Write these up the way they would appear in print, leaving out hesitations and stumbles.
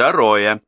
Второе.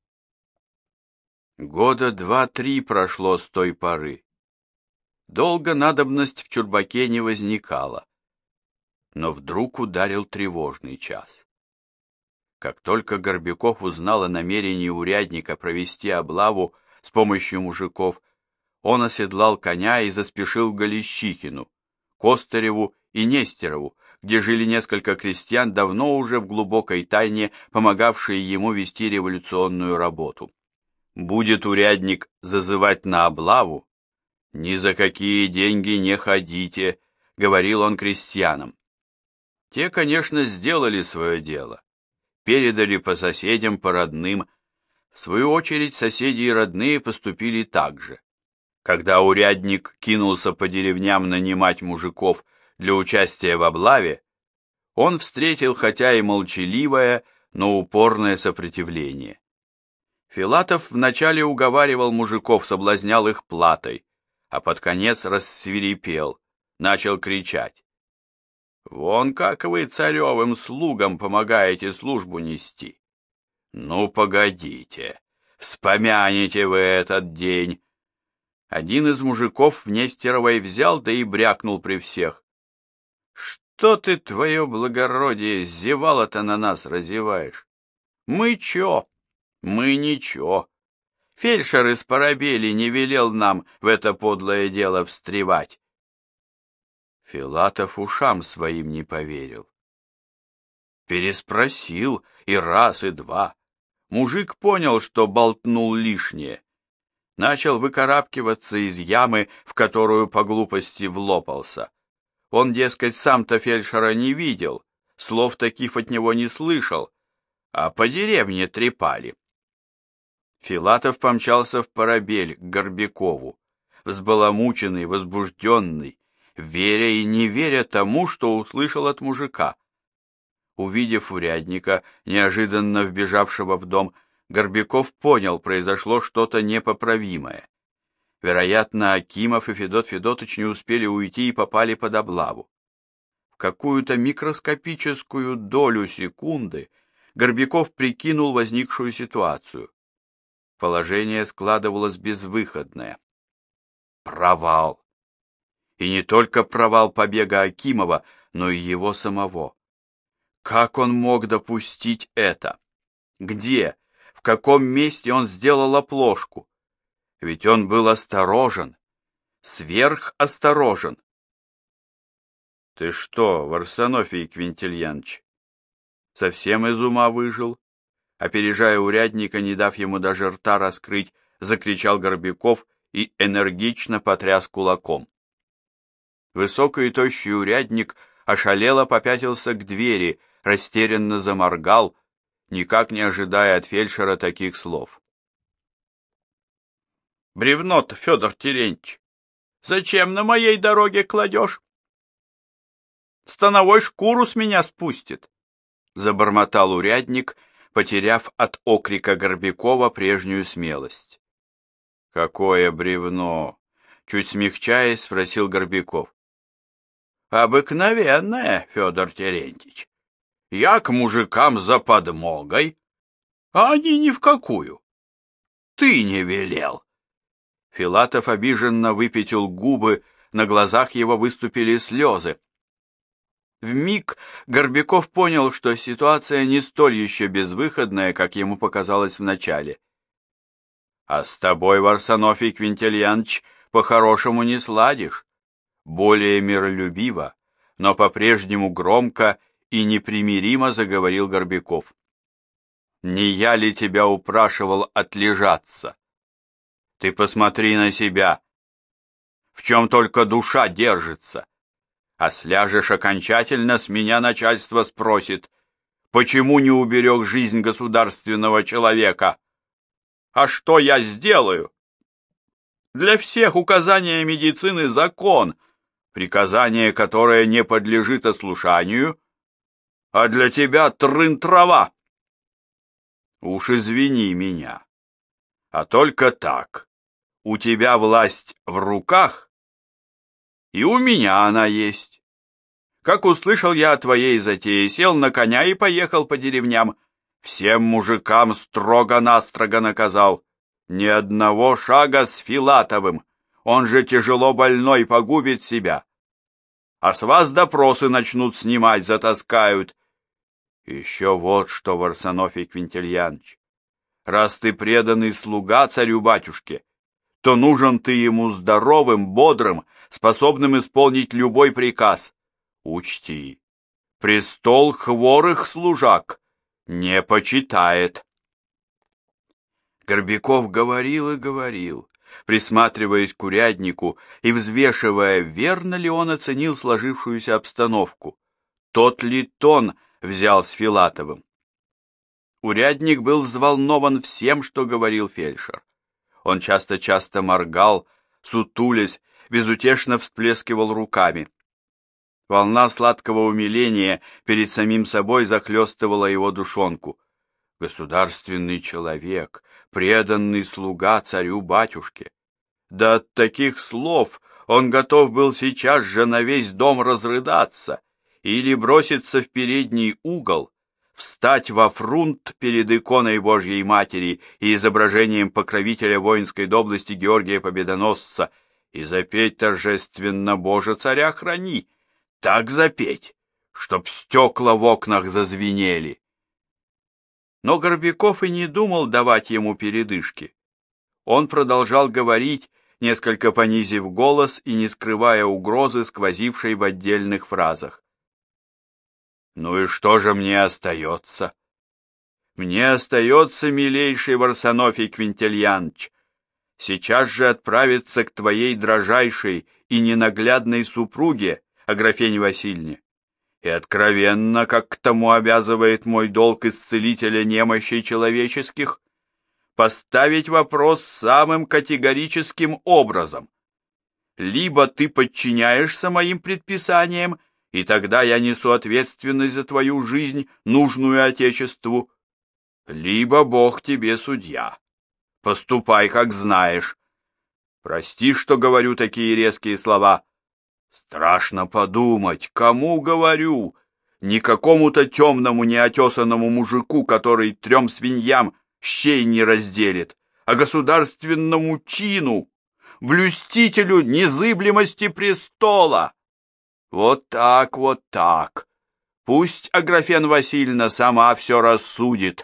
Года 2-3 прошло с той поры. Долго надобность в чурбаке не возникала. Но вдруг ударил тревожный час. Как только Горбяков узнал о намерении урядника провести облаву с помощью мужиков, он оседлал коня и заспешил к Голещикину, Костыреву и Нестерову, где жили несколько крестьян, давно уже в глубокой тайне помогавшие ему вести революционную работу. Будет урядник зазывать на облаву, ни за какие деньги не ходите, говорил он крестьянам. Те, конечно, сделали свое дело, передали по соседям, по родным. В свою очередь соседи и родные поступили так же. Когда урядник кинулся по деревням нанимать мужиков для участия в облаве, он встретил хотя и молчаливое, но упорное сопротивление. Филатов вначале уговаривал мужиков, соблазнял их платой, а под конец рассвирепел, начал кричать. «Вон как вы царевым слугам помогаете службу нести! Ну, погодите, вспомяните вы этот день!» Один из мужиков в Нестеровой взял, да и брякнул при всех. «Что ты, твое благородие, зевало-то на нас разеваешь? Мы чё? Мы ничего. Фельдшер из Парабели не велел нам в это подлое дело встревать». Филатов ушам своим не поверил. Переспросил и раз, и два. Мужик понял, что болтнул лишнее. Начал выкарабкиваться из ямы, в которую по глупости влопался. Он, дескать, сам-то фельдшера не видел, слов таких от него не слышал, а по деревне трепали. Филатов помчался в Парабель к Горбякову, взбаламученный, возбужденный, веря и не веря тому, что услышал от мужика. Увидев урядника, неожиданно вбежавшего в дом, Горбяков понял, произошло что-то непоправимое. Вероятно, Акимов и Федот Федотыч не успели уйти и попали под облаву. В какую-то микроскопическую долю секунды Горбяков прикинул возникшую ситуацию. Положение складывалось безвыходное. Провал. И не только провал побега Акимова, но и его самого. Как он мог допустить это? Где? В каком месте он сделал оплошку? Ведь он был осторожен, сверхосторожен. — Ты что, Варсонофий Квинтильяныч, совсем из ума выжил? Опережая урядника, не дав ему даже рта раскрыть, закричал Горбяков и энергично потряс кулаком. Высокий и тощий урядник ошалело попятился к двери, растерянно заморгал, никак не ожидая от фельдшера таких слов. «Бревно-то, Федор Терентьевич, зачем на моей дороге кладешь? Становой шкуру с меня спустит», — забормотал урядник, потеряв от окрика Горбякова прежнюю смелость. «Какое бревно?» — чуть смягчаясь, спросил Горбяков. «Обыкновенное, Федор Терентьевич. Я к мужикам за подмогой, а они ни в какую. Ты не велел». Филатов обиженно выпятил губы, на глазах его выступили слезы. Вмиг Горбяков понял, что ситуация не столь еще безвыходная, как ему показалось вначале. «А с тобой, Варсонофий Квинтильяныч, по-хорошему не сладишь», более миролюбиво, но по-прежнему громко и непримиримо заговорил Горбяков. «Не я ли тебя упрашивал отлежаться? Ты посмотри на себя, в чем только душа держится. А сляжешь окончательно, с меня начальство спросит, почему не уберег жизнь государственного человека? А что я сделаю? Для всех указания медицины закон, приказание, которое не подлежит ослушанию, а для тебя трын-трава. Уж извини меня, а только так. У тебя власть в руках, и у меня она есть. Как услышал я о твоей затее, сел на коня и поехал по деревням. Всем мужикам строго-настрого наказал. Ни одного шага с Филатовым, он же тяжело больной, погубит себя. А с вас допросы начнут снимать, затаскают. Еще вот что, Варсонофий Квинтильяныч, раз ты преданный слуга царю-батюшке, то нужен ты ему здоровым, бодрым, способным исполнить любой приказ. Учти, престол хворых служак не почитает. Горбяков говорил и говорил, присматриваясь к уряднику и взвешивая, верно ли он оценил сложившуюся обстановку, тот ли тон взял с Филатовым. Урядник был взволнован всем, что говорил фельдшер. Он часто-часто моргал, сутулясь, безутешно всплескивал руками. Волна сладкого умиления перед самим собой захлестывала его душонку. Государственный человек, преданный слуга царю-батюшке. Да от таких слов он готов был сейчас же на весь дом разрыдаться или броситься в передний угол, встать во фрунт перед иконой Божьей Матери и изображением покровителя воинской доблести Георгия Победоносца и запеть торжественно «Боже, царя храни», так запеть, чтоб стекла в окнах зазвенели. Но Горбяков и не думал давать ему передышки. Он продолжал говорить, несколько понизив голос и не скрывая угрозы, сквозившей в отдельных фразах. «Ну и что же мне остается? Мне остается, милейший Варсонофий Квинтильяныч, сейчас же отправиться к твоей дрожайшей и ненаглядной супруге, Аграфене Васильевне, и откровенно, как к тому обязывает мой долг исцелителя немощей человеческих, поставить вопрос самым категорическим образом. Либо ты подчиняешься моим предписаниям, и тогда я несу ответственность за твою жизнь, нужную Отечеству, либо Бог тебе судья. Поступай, как знаешь. Прости, что говорю такие резкие слова. Страшно подумать, кому говорю, не какому-то темному неотесанному мужику, который 3 свиньям щей не разделит, а государственному чину, блюстителю незыблемости престола. Вот так, вот так. Пусть Аграфена Васильевна сама все рассудит.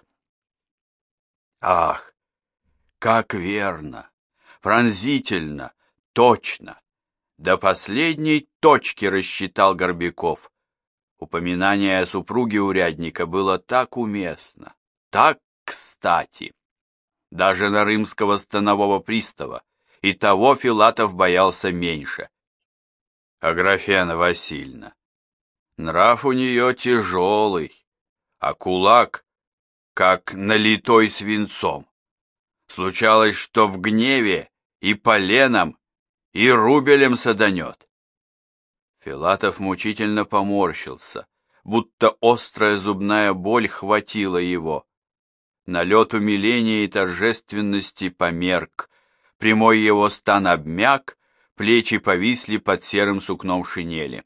Ах, как верно, пронзительно, точно. До последней точки рассчитал Горбяков. Упоминание о супруге урядника было так уместно, так кстати. Даже на римского станового пристава, и того Филатов боялся меньше. Аграфена Васильевна, нрав у нее тяжелый, а кулак как налитой свинцом. Случалось, что в гневе и поленом, и рубелем саданет. Филатов мучительно поморщился, будто острая зубная боль хватила его. Налет умиления и торжественности померк, прямой его стан обмяк, плечи повисли под серым сукном шинели.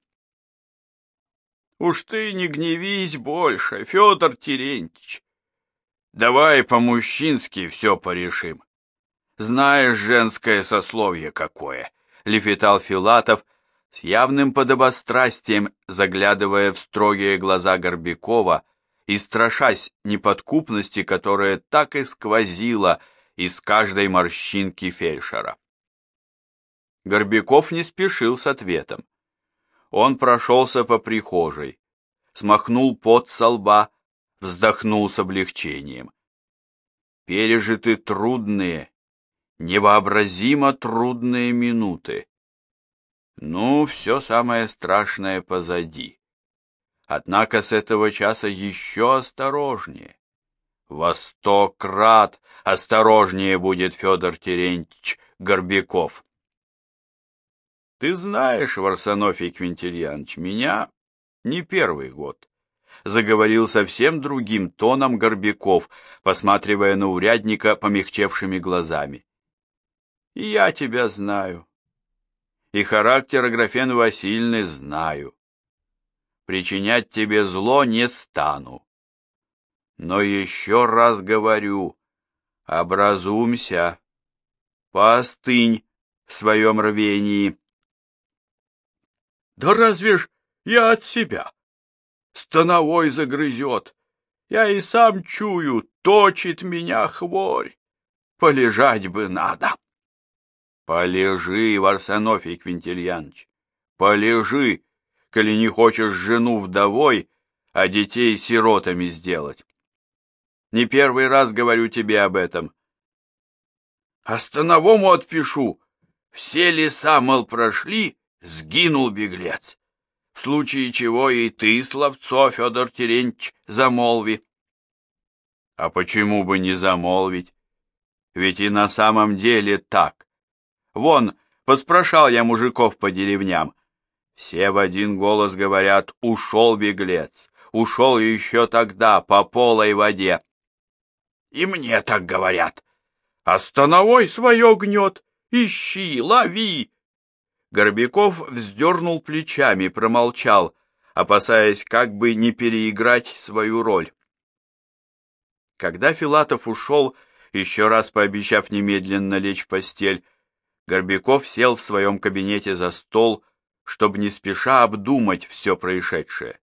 «Уж ты не гневись больше, Федор Терентьевич. Давай по-мужчински все порешим. Знаешь, женское сословие какое!» — лепетал Филатов, с явным подобострастием заглядывая в строгие глаза Горбякова и страшась неподкупности, которая так и сквозила из каждой морщинки фельдшера. Горбяков не спешил с ответом. Он прошелся по прихожей, смахнул пот со лба, вздохнул с облегчением. Пережиты трудные, невообразимо трудные минуты. Ну, все самое страшное позади. Однако с этого часа еще осторожнее. Во 100 крат осторожнее будет Федор Терентьевич Горбяков. Ты знаешь, Варсонофий Квинтильяныч, меня не первый год. Заговорил совсем другим тоном Горбяков, посматривая на урядника помягчевшими глазами. И я тебя знаю. И характер Аграфены Васильевны знаю. Причинять тебе зло не стану. Но еще раз говорю, образумся, поостынь в своем рвении. Да разве ж я от себя? Становой загрызет. Я и сам чую, точит меня хворь. Полежать бы надо. Полежи, Варсонофий Квинтильяныч, полежи, коли не хочешь жену вдовой, а детей сиротами сделать. Не первый раз говорю тебе об этом. А становому отпишу. Все леса, мол, прошли, сгинул беглец. В случае чего и ты, словцо, Федор Терентьевич, замолви. А почему бы не замолвить? Ведь и на самом деле так. Вон, поспрашал я мужиков по деревням. Все в один голос говорят: ушел беглец, ушел еще тогда по полой воде. И мне так говорят. А становой свое гнет. Ищи, лови. Горбяков вздернул плечами, промолчал, опасаясь как бы не переиграть свою роль. Когда Филатов ушел, еще раз пообещав немедленно лечь в постель, Горбяков сел в своем кабинете за стол, чтобы не спеша обдумать все происшедшее.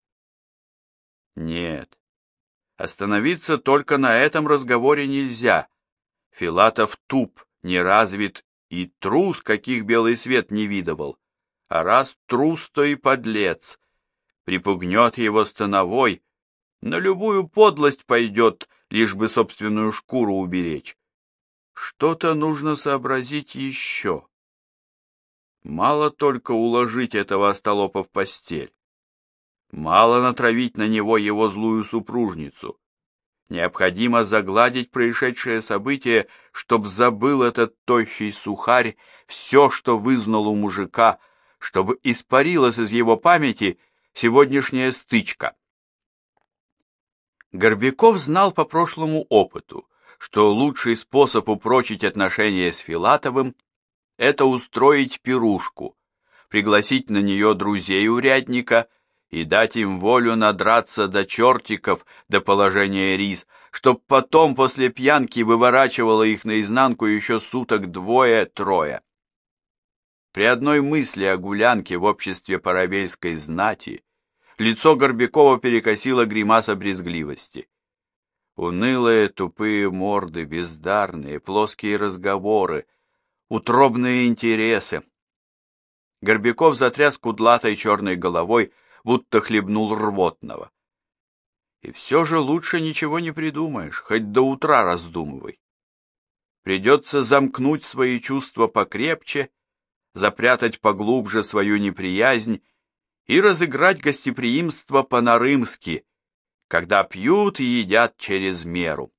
Нет, остановиться только на этом разговоре нельзя. Филатов туп, неразвит и трус, каких белый свет не видывал. А раз трус, то и подлец. Припугнет его становой, на любую подлость пойдет, лишь бы собственную шкуру уберечь. Что-то нужно сообразить еще. Мало только уложить этого остолопа в постель. Мало натравить на него его злую супружницу. Необходимо загладить происшедшее событие, чтоб забыл этот тощий сухарь все, что вызнал у мужика, чтобы испарилась из его памяти сегодняшняя стычка. Горбяков знал по прошлому опыту, что лучший способ упрочить отношения с Филатовым — это устроить пирушку, пригласить на нее друзей урядника и дать им волю надраться до чертиков, до положения рис, чтоб потом после пьянки выворачивало их наизнанку еще суток двое-трое. При одной мысли о гулянке в обществе парабельской знати лицо Горбякова перекосило гримаса брезгливости. Унылые тупые морды, бездарные, плоские разговоры, утробные интересы. Горбяков затряс кудлатой черной головой, будто хлебнул рвотного. И все же лучше ничего не придумаешь, хоть до утра раздумывай. Придется замкнуть свои чувства покрепче, запрятать поглубже свою неприязнь и разыграть гостеприимство по-нарымски, когда пьют и едят через меру.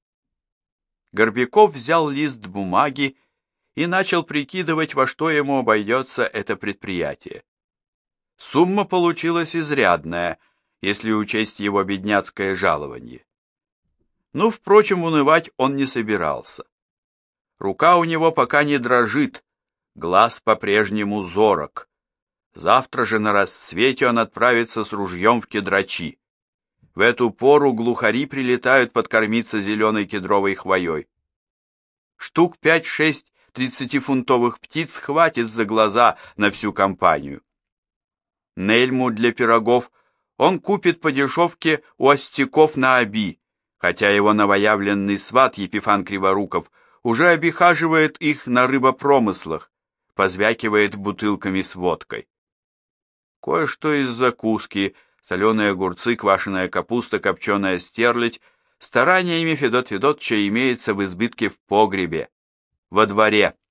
Горбяков взял лист бумаги и начал прикидывать, во что ему обойдется это предприятие. Сумма получилась изрядная, если учесть его бедняцкое жалование. Но, впрочем, унывать он не собирался. Рука у него пока не дрожит, глаз по-прежнему зорок. Завтра же на рассвете он отправится с ружьем в Кедрачи. В эту пору глухари прилетают подкормиться зеленой кедровой хвоей. Штук 5-6 30-фунтовых птиц хватит за глаза на всю компанию. Нельму для пирогов он купит по дешевке у остяков на Оби, хотя его новоявленный сват Епифан Криворуков уже обихаживает их на рыбопромыслах, позвякивает бутылками с водкой. Кое-что из закуски, соленые огурцы, квашеная капуста, копченая стерлядь, стараниями Федота Федотовича имеется в избытке в погребе, во дворе.